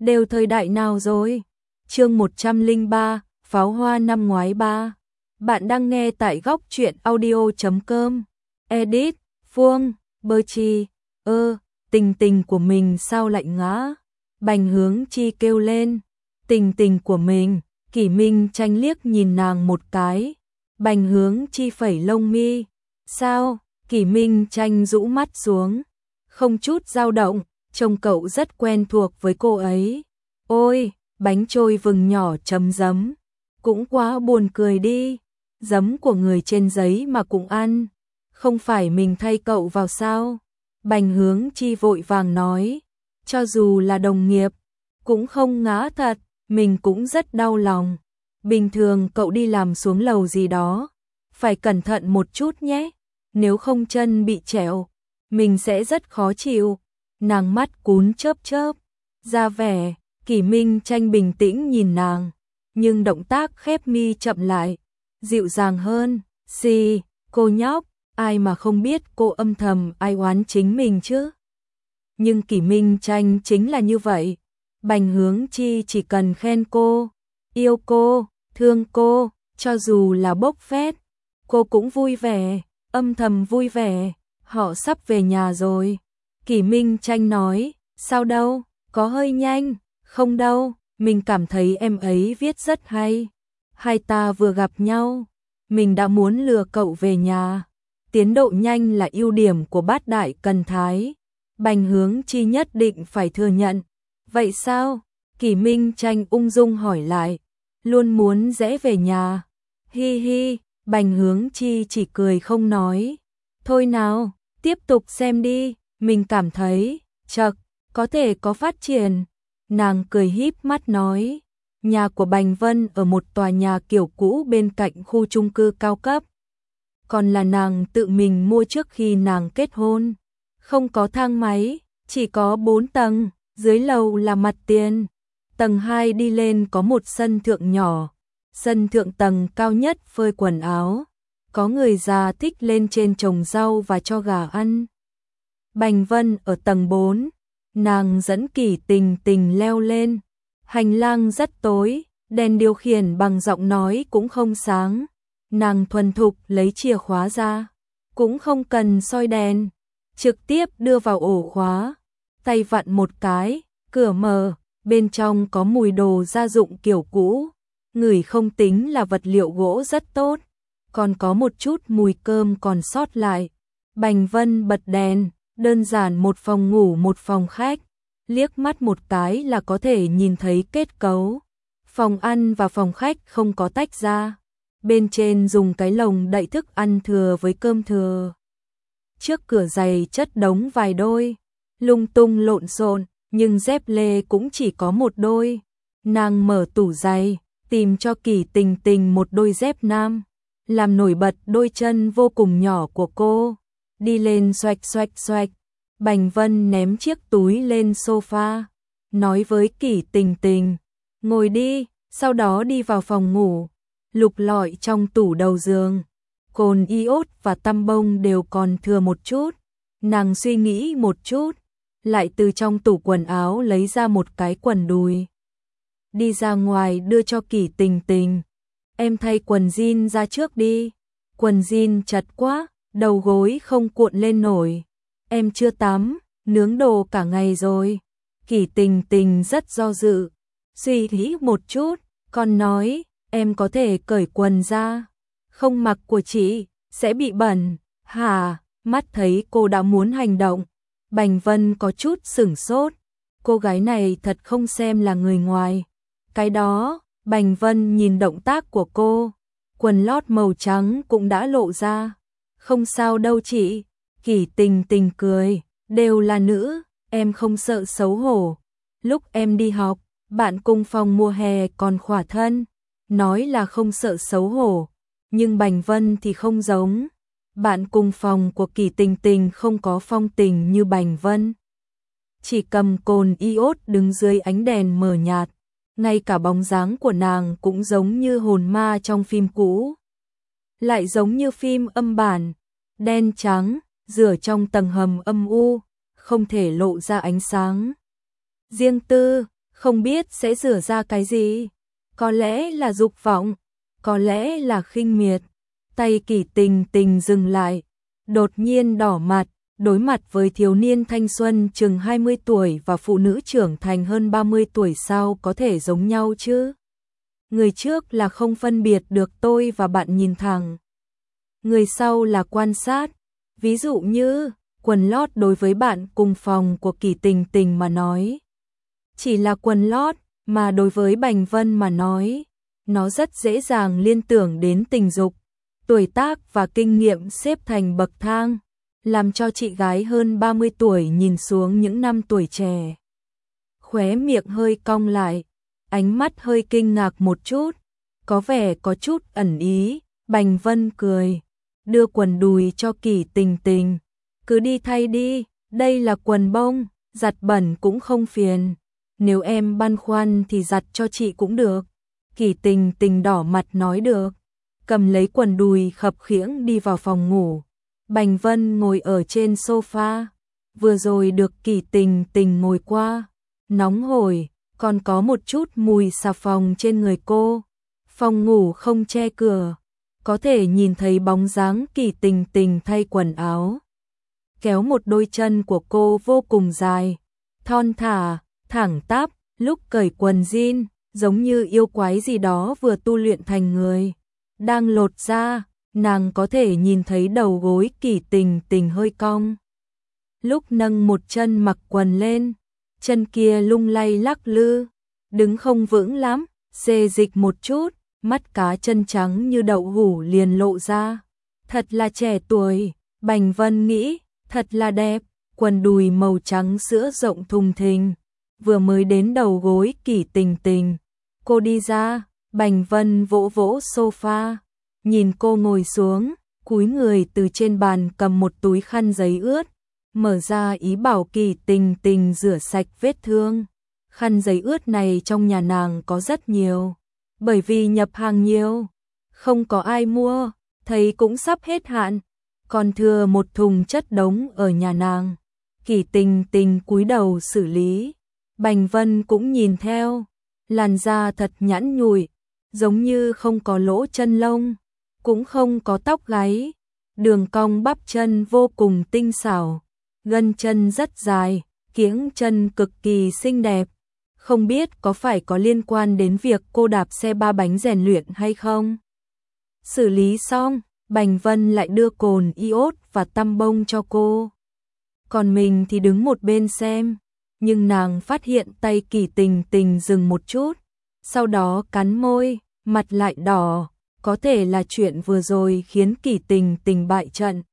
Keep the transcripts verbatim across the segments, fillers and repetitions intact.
đều thời đại nào rồi? Chương một trăm lẻ ba, Pháo hoa năm ngoái ba. Bạn đang nghe tại góc truyện audio chấm com. Edit, Phương, Bơ Chi, ơ, tình tình của mình sao lại ngã? Bành Hướng Chi kêu lên. Tình tình của mình, Kỷ Minh Tranh liếc nhìn nàng một cái. Bành Hướng Chi phẩy lông mi. Sao? Kỷ Minh Tranh rũ mắt xuống. Không chút dao động, trông cậu rất quen thuộc với cô ấy. Ôi, bánh trôi vừng nhỏ chấm giấm. Cũng quá buồn cười đi. Giấm của người trên giấy mà cũng ăn. Không phải mình thay cậu vào sao? Bành Hướng Chi vội vàng nói. Cho dù là đồng nghiệp, cũng không ngã thật, mình cũng rất đau lòng. Bình thường cậu đi làm xuống lầu gì đó, phải cẩn thận một chút nhé. Nếu không chân bị trẹo, mình sẽ rất khó chịu. Nàng mắt cún chớp chớp, ra vẻ. Kỷ Minh Tranh bình tĩnh nhìn nàng, nhưng động tác khép mi chậm lại, dịu dàng hơn. Xì, cô nhóc, ai mà không biết cô âm thầm ai oán chính mình chứ. Nhưng Kỷ Minh Tranh chính là như vậy. Bành Hướng Chi chỉ cần khen cô, yêu cô, thương cô, cho dù là bốc phét, cô cũng vui vẻ, âm thầm vui vẻ. Họ sắp về nhà rồi. Kỷ Minh Tranh nói, sao đâu, có hơi nhanh. Không đâu, mình cảm thấy em ấy viết rất hay. Hai ta vừa gặp nhau, mình đã muốn lừa cậu về nhà. Tiến độ nhanh là ưu điểm của Bát Đại Cần Thái. Bành Hướng Chi nhất định phải thừa nhận. Vậy sao? Kỷ Minh Tranh ung dung hỏi lại. Luôn muốn rẽ về nhà. Hi hi, Bành Hướng Chi chỉ cười không nói. Thôi nào, tiếp tục xem đi. Mình cảm thấy, chật, có thể có phát triển. Nàng cười híp mắt nói. Nhà của Bành Vân ở một tòa nhà kiểu cũ bên cạnh khu chung cư cao cấp. Còn là nàng tự mình mua trước khi nàng kết hôn. Không có thang máy, chỉ có bốn tầng, dưới lầu là mặt tiền. Tầng hai đi lên có một sân thượng nhỏ. Sân thượng tầng cao nhất phơi quần áo. Có người già thích lên trên trồng rau và cho gà ăn. Bành Vân ở tầng bốn. Nàng dẫn Kỷ Tình Tình leo lên. Hành lang rất tối, đèn điều khiển bằng giọng nói cũng không sáng. Nàng thuần thục lấy chìa khóa ra, cũng không cần soi đèn, trực tiếp đưa vào ổ khóa. Tay vặn một cái, cửa mở, bên trong có mùi đồ gia dụng kiểu cũ. Ngửi không tính là vật liệu gỗ rất tốt, còn có một chút mùi cơm còn sót lại. Bành Vân bật đèn, đơn giản một phòng ngủ một phòng khách. Liếc mắt một cái là có thể nhìn thấy kết cấu. Phòng ăn và phòng khách không có tách ra. Bên trên dùng cái lồng đậy thức ăn thừa với cơm thừa. Trước cửa giày chất đống vài đôi. Lung tung lộn xộn, nhưng dép lê cũng chỉ có một đôi. Nàng mở tủ giày, tìm cho Kỷ Tình Tình một đôi dép nam. Làm nổi bật đôi chân vô cùng nhỏ của cô. Đi lên xoạch xoạch xoạch. Bành Vân ném chiếc túi lên sofa, nói với Kỷ Tình Tình, ngồi đi, sau đó đi vào phòng ngủ, lục lọi trong tủ đầu giường, cồn iốt và tăm bông đều còn thừa một chút. Nàng suy nghĩ một chút, lại từ trong tủ quần áo lấy ra một cái quần đùi. Đi ra ngoài đưa cho Kỷ Tình Tình, em thay quần jean ra trước đi, quần jean chật quá, đầu gối không cuộn lên nổi. Em chưa tắm, nướng đồ cả ngày rồi. Kỷ Tình Tình rất do dự. Suy nghĩ một chút, còn nói, em có thể cởi quần ra. Không mặc của chị, sẽ bị bẩn. Hả? Mắt thấy cô đã muốn hành động. Bành Vân có chút sửng sốt. Cô gái này thật không xem là người ngoài. Cái đó, Bành Vân nhìn động tác của cô. Quần lót màu trắng cũng đã lộ ra. Không sao đâu chị. Kỷ Tình Tình cười, đều là nữ, em không sợ xấu hổ. Lúc em đi học, bạn cùng phòng mùa hè còn khỏa thân, nói là không sợ xấu hổ, nhưng Bành Vân thì không giống. Bạn cùng phòng của Kỷ Tình Tình không có phong tình như Bành Vân. Chỉ cầm cồn iốt đứng dưới ánh đèn mờ nhạt, ngay cả bóng dáng của nàng cũng giống như hồn ma trong phim cũ. Lại giống như phim âm bản, đen trắng. Rửa trong tầng hầm âm u, không thể lộ ra ánh sáng. Riêng tư, không biết sẽ rửa ra cái gì. Có lẽ là dục vọng, có lẽ là khinh miệt. Tay Kỷ Tình Tình dừng lại, đột nhiên đỏ mặt, đối mặt với thiếu niên thanh xuân chừng hai mươi tuổi và phụ nữ trưởng thành hơn ba mươi tuổi sao có thể giống nhau chứ? Người trước là không phân biệt được tôi và bạn nhìn thẳng. Người sau là quan sát. Ví dụ như, quần lót đối với bạn cùng phòng của Kỷ Tình Tình mà nói. Chỉ là quần lót, mà đối với Bành Vân mà nói, nó rất dễ dàng liên tưởng đến tình dục. Tuổi tác và kinh nghiệm xếp thành bậc thang, làm cho chị gái hơn ba mươi tuổi nhìn xuống những năm tuổi trẻ. Khóe miệng hơi cong lại, ánh mắt hơi kinh ngạc một chút, có vẻ có chút ẩn ý. Bành Vân cười, đưa quần đùi cho Kỷ Tình Tình. Cứ đi thay đi, đây là quần bông, giặt bẩn cũng không phiền. Nếu em băn khoăn thì giặt cho chị cũng được. Kỷ Tình Tình đỏ mặt nói được, cầm lấy quần đùi khập khiễng đi vào phòng ngủ. Bành Vân ngồi ở trên sofa, vừa rồi được Kỷ Tình Tình ngồi qua, nóng hổi, còn có một chút mùi xà phòng trên người cô. Phòng ngủ không che cửa, có thể nhìn thấy bóng dáng Kỷ Tình Tình thay quần áo. Kéo một đôi chân của cô vô cùng dài, thon thả, thẳng tắp, lúc cởi quần jean, giống như yêu quái gì đó vừa tu luyện thành người. Đang lột ra, nàng có thể nhìn thấy đầu gối Kỷ Tình Tình hơi cong. Lúc nâng một chân mặc quần lên, chân kia lung lay lắc lư, đứng không vững lắm, xê dịch một chút, mắt cá chân trắng như đậu hũ liền lộ ra. Thật là trẻ tuổi, Bành Vân nghĩ, thật là đẹp, quần đùi màu trắng sữa rộng thùng thình, vừa mới đến đầu gối Kỷ Tình Tình. Cô đi ra, Bành Vân vỗ vỗ sofa, nhìn cô ngồi xuống, cúi người từ trên bàn cầm một túi khăn giấy ướt, mở ra ý bảo Kỷ Tình Tình rửa sạch vết thương. Khăn giấy ướt này trong nhà nàng có rất nhiều, bởi vì nhập hàng nhiều, không có ai mua, thấy cũng sắp hết hạn, còn thừa một thùng chất đống ở nhà nàng. Kỷ Tình Tình cúi đầu xử lý, Bành Vân cũng nhìn theo, làn da thật nhẵn nhụi, giống như không có lỗ chân lông, cũng không có tóc gáy, đường cong bắp chân vô cùng tinh xảo, gân chân rất dài, kiếng chân cực kỳ xinh đẹp. Không biết có phải có liên quan đến việc cô đạp xe ba bánh rèn luyện hay không? Xử lý xong, Bành Vân lại đưa cồn iốt và tăm bông cho cô. Còn mình thì đứng một bên xem, nhưng nàng phát hiện tay Kỷ Tình Tình dừng một chút, sau đó cắn môi, mặt lại đỏ, có thể là chuyện vừa rồi khiến Kỷ Tình Tình bại trận.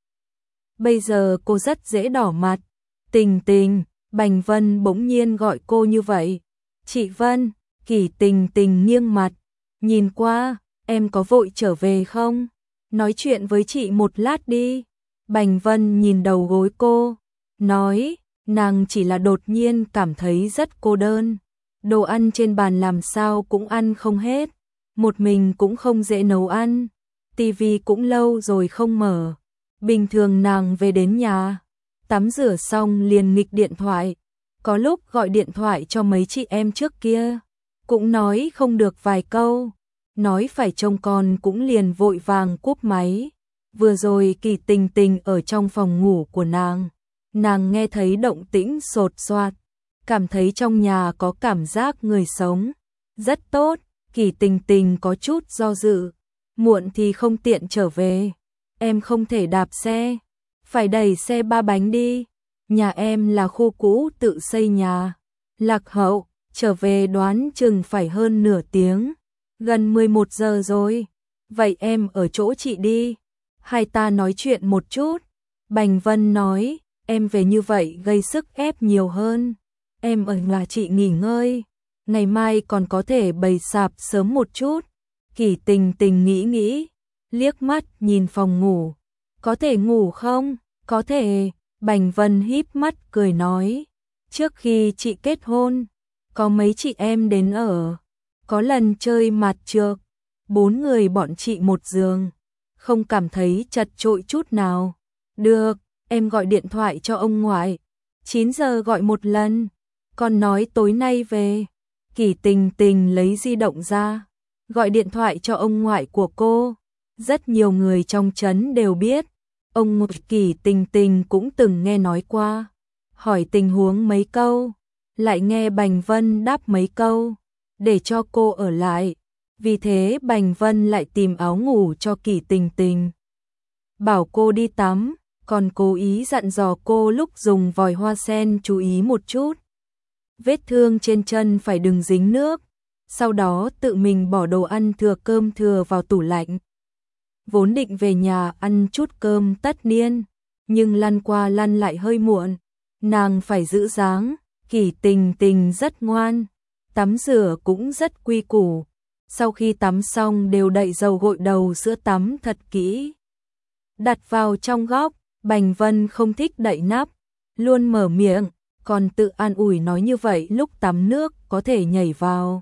Bây giờ cô rất dễ đỏ mặt. Tình Tình, Bành Vân bỗng nhiên gọi cô như vậy. Chị Vân. Kỷ Tình Tình nghiêng mặt, nhìn qua, em có vội trở về không? Nói chuyện với chị một lát đi. Bành Vân nhìn đầu gối cô, nói, nàng chỉ là đột nhiên cảm thấy rất cô đơn. Đồ ăn trên bàn làm sao cũng ăn không hết, một mình cũng không dễ nấu ăn, tivi cũng lâu rồi không mở. Bình thường nàng về đến nhà, tắm rửa xong liền nghịch điện thoại, có lúc gọi điện thoại cho mấy chị em trước kia, cũng nói không được vài câu, nói phải trông con cũng liền vội vàng cúp máy. Vừa rồi Kỷ Tình Tình ở trong phòng ngủ của nàng, nàng nghe thấy động tĩnh sột soạt, cảm thấy trong nhà có cảm giác người sống, rất tốt. Kỷ Tình Tình có chút do dự, muộn thì không tiện trở về, em không thể đạp xe, phải đẩy xe ba bánh đi, nhà em là khu cũ tự xây nhà, lạc hậu, trở về đoán chừng phải hơn nửa tiếng, gần mười một giờ rồi, vậy em ở chỗ chị đi, hai ta nói chuyện một chút. Bành Vân nói, em về như vậy gây sức ép nhiều hơn, em ở nhà chị nghỉ ngơi, ngày mai còn có thể bày sạp sớm một chút. Kỷ Tình Tình nghĩ nghĩ, liếc mắt nhìn phòng ngủ, có thể ngủ không? Có thể. Bành Vân híp mắt cười nói, trước khi chị kết hôn, có mấy chị em đến ở, có lần chơi mặt trược, bốn người bọn chị một giường, không cảm thấy chật chội chút nào. Được, em gọi điện thoại cho ông ngoại, chín giờ gọi một lần, còn nói tối nay về. Kỷ Tình Tình lấy di động ra, gọi điện thoại cho ông ngoại của cô. Rất nhiều người trong trấn đều biết, ông ngoại Kỷ Tình Tình cũng từng nghe nói qua. Hỏi tình huống mấy câu, lại nghe Bành Vân đáp mấy câu, để cho cô ở lại. Vì thế Bành Vân lại tìm áo ngủ cho Kỷ Tình Tình, bảo cô đi tắm, còn cố ý dặn dò cô lúc dùng vòi hoa sen chú ý một chút. Vết thương trên chân phải đừng dính nước, sau đó tự mình bỏ đồ ăn thừa cơm thừa vào tủ lạnh. Vốn định về nhà ăn chút cơm tất niên, nhưng lăn qua lăn lại hơi muộn, nàng phải giữ dáng. Kỷ Tình Tình rất ngoan, tắm rửa cũng rất quy củ. Sau khi tắm xong đều đậy dầu gội đầu sữa tắm thật kỹ, đặt vào trong góc. Bành Vân không thích đậy nắp, luôn mở miệng, còn tự an ủi nói như vậy lúc tắm nước có thể nhảy vào,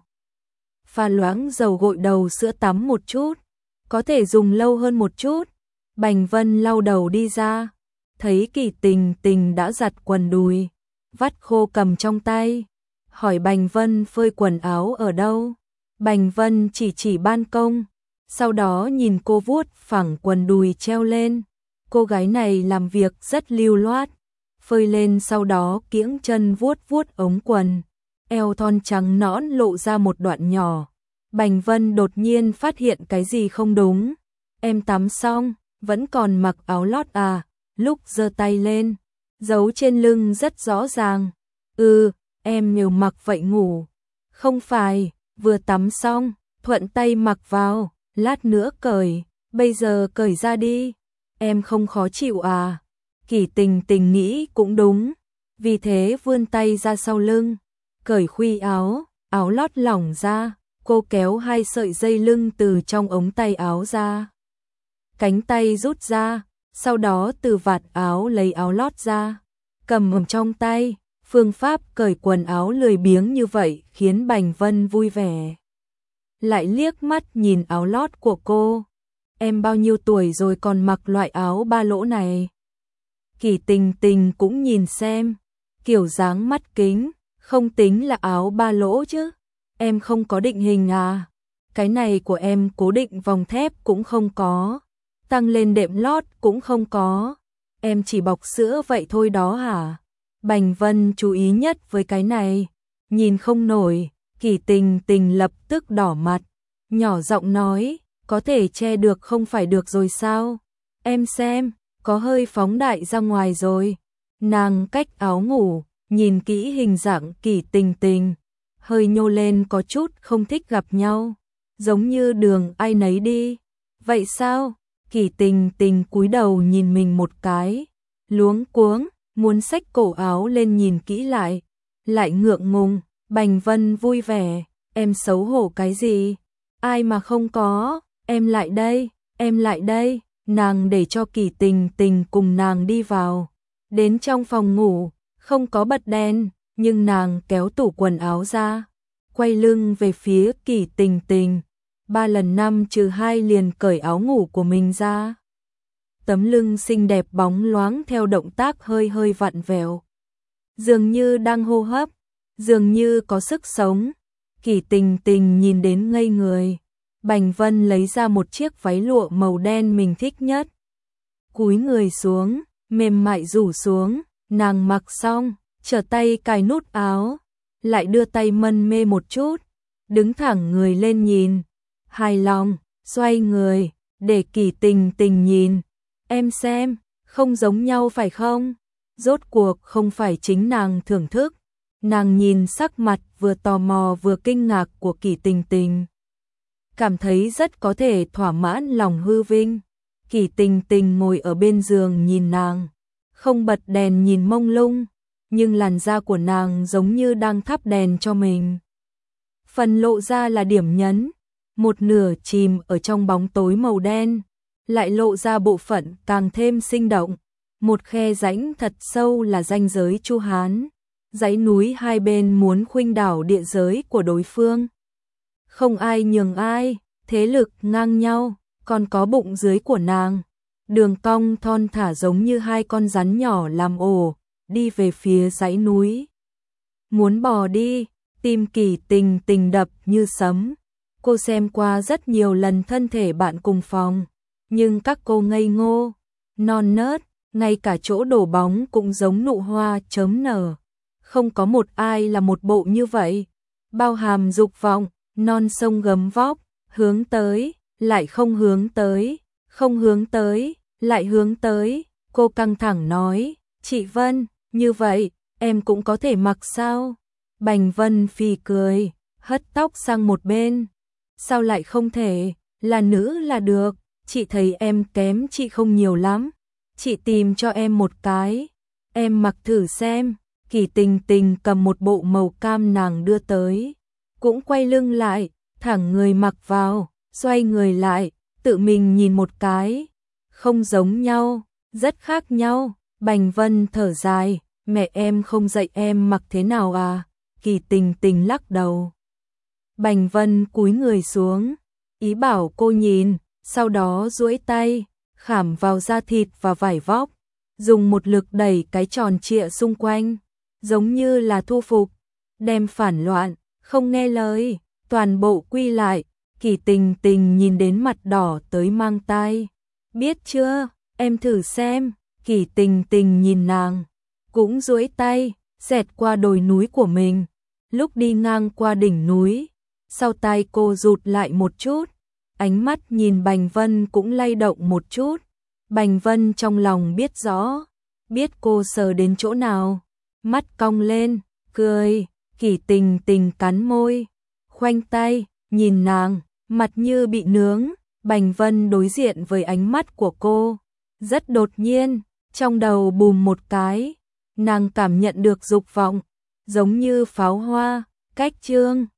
pha loãng dầu gội đầu sữa tắm một chút, có thể dùng lâu hơn một chút. Bành Vân lau đầu đi ra, thấy Kỷ Tình Tình đã giặt quần đùi, vắt khô cầm trong tay, hỏi Bành Vân phơi quần áo ở đâu. Bành Vân chỉ chỉ ban công, sau đó nhìn cô vuốt phẳng quần đùi treo lên. Cô gái này làm việc rất lưu loát, phơi lên sau đó kiễng chân vuốt vuốt ống quần, eo thon trắng nõn lộ ra một đoạn nhỏ. Bành Vân đột nhiên phát hiện cái gì không đúng. Em tắm xong, vẫn còn mặc áo lót à? Lúc giơ tay lên, dấu trên lưng rất rõ ràng. Ừ, em đều mặc vậy ngủ. Không phải, vừa tắm xong, thuận tay mặc vào, lát nữa cởi, bây giờ cởi ra đi. Em không khó chịu à? Kỷ Tình Tình nghĩ cũng đúng, vì thế vươn tay ra sau lưng, cởi khuy áo, áo lót lỏng ra, cô kéo hai sợi dây lưng từ trong ống tay áo ra. Cánh tay rút ra, sau đó từ vạt áo lấy áo lót ra, cầm ở trong tay. Phương pháp cởi quần áo lười biếng như vậy khiến Bành Vân vui vẻ. Lại liếc mắt nhìn áo lót của cô. Em bao nhiêu tuổi rồi còn mặc loại áo ba lỗ này? Kỷ Tình Tình cũng nhìn xem, kiểu dáng mắt kính, không tính là áo ba lỗ chứ. Em không có định hình à? Cái này của em cố định vòng thép cũng không có, tăng lên đệm lót cũng không có. Em chỉ bọc sữa vậy thôi đó hả? Bành Vân chú ý nhất với cái này, nhìn không nổi. Kỷ Tình Tình lập tức đỏ mặt, nhỏ giọng nói, có thể che được không phải được rồi sao? Em xem, có hơi phóng đại ra ngoài rồi. Nàng cách áo ngủ, nhìn kỹ hình dạng Kỷ Tình Tình, hơi nhô lên có chút không thích gặp nhau, giống như đường ai nấy đi. Vậy sao? Kỷ Tình Tình cúi đầu nhìn mình một cái, luống cuống, muốn xách cổ áo lên nhìn kỹ lại, lại ngượng ngùng. Bành Vân vui vẻ, em xấu hổ cái gì? Ai mà không có, em lại đây, em lại đây. Nàng để cho Kỷ Tình Tình cùng nàng đi vào. Đến trong phòng ngủ, không có bật đèn, nhưng nàng kéo tủ quần áo ra, quay lưng về phía Kỷ Tình Tình. Ba lần năm trừ hai liền cởi áo ngủ của mình ra. Tấm lưng xinh đẹp bóng loáng theo động tác hơi hơi vặn vẹo, dường như đang hô hấp, dường như có sức sống. Kỷ Tình Tình nhìn đến ngây người. Bành Vân lấy ra một chiếc váy lụa màu đen mình thích nhất, cúi người xuống, mềm mại rủ xuống. Nàng mặc xong, trở tay cài nút áo, lại đưa tay mân mê một chút, đứng thẳng người lên nhìn, hài lòng, xoay người, để Kỷ Tình Tình nhìn. Em xem, không giống nhau phải không? Rốt cuộc không phải chính nàng thưởng thức. Nàng nhìn sắc mặt vừa tò mò vừa kinh ngạc của Kỷ Tình Tình, cảm thấy rất có thể thỏa mãn lòng hư vinh. Kỷ Tình Tình ngồi ở bên giường nhìn nàng, không bật đèn nhìn mông lung, nhưng làn da của nàng giống như đang thắp đèn cho mình. Phần lộ ra là điểm nhấn, một nửa chìm ở trong bóng tối màu đen, lại lộ ra bộ phận càng thêm sinh động. Một khe rãnh thật sâu là ranh giới Chu Hán, dãy núi hai bên muốn khuynh đảo địa giới của đối phương. Không ai nhường ai, thế lực ngang nhau, còn có bụng dưới của nàng, đường cong thon thả giống như hai con rắn nhỏ làm ổ, đi về phía dãy núi. Muốn bò đi, Tim Kỳ Tình Tình đập như sấm. Cô xem qua rất nhiều lần thân thể bạn cùng phòng, nhưng các cô ngây ngô, non nớt, ngay cả chỗ đổ bóng cũng giống nụ hoa chớm nở. Không có một ai là một bộ như vậy. Bao hàm dục vọng, non sông gấm vóc, hướng tới, lại không hướng tới, không hướng tới, lại hướng tới. Cô căng thẳng nói, chị Vân, như vậy, em cũng có thể mặc sao? Bành Vân phì cười, hất tóc sang một bên. Sao lại không thể, là nữ là được, chị thấy em kém chị không nhiều lắm. Chị tìm cho em một cái, em mặc thử xem. Kỳ Tình Tình cầm một bộ màu cam nàng đưa tới, cũng quay lưng lại, thẳng người mặc vào, xoay người lại, tự mình nhìn một cái. Không giống nhau, rất khác nhau. Bành Vân thở dài, mẹ em không dạy em mặc thế nào à? Kỳ Tình Tình lắc đầu. Bành Vân cúi người xuống, ý bảo cô nhìn, sau đó duỗi tay, khảm vào da thịt và vải vóc, dùng một lực đẩy cái tròn trịa xung quanh, giống như là thu phục, đem phản loạn, không nghe lời, toàn bộ quy lại. Kỳ Tình Tình nhìn đến mặt đỏ tới mang tai. Biết chưa, em thử xem. Kỳ Tình Tình nhìn nàng, cũng duỗi tay, xẹt qua đồi núi của mình. Lúc đi ngang qua đỉnh núi, sau tai cô rụt lại một chút, ánh mắt nhìn Bành Vân cũng lay động một chút. Bành Vân trong lòng biết rõ, biết cô sờ đến chỗ nào, mắt cong lên, cười. Kỳ Tình Tình cắn môi, khoanh tay, nhìn nàng, mặt như bị nướng. Bành Vân đối diện với ánh mắt của cô, rất đột nhiên, trong đầu bùm một cái, nàng cảm nhận được dục vọng, giống như pháo hoa. Cách chương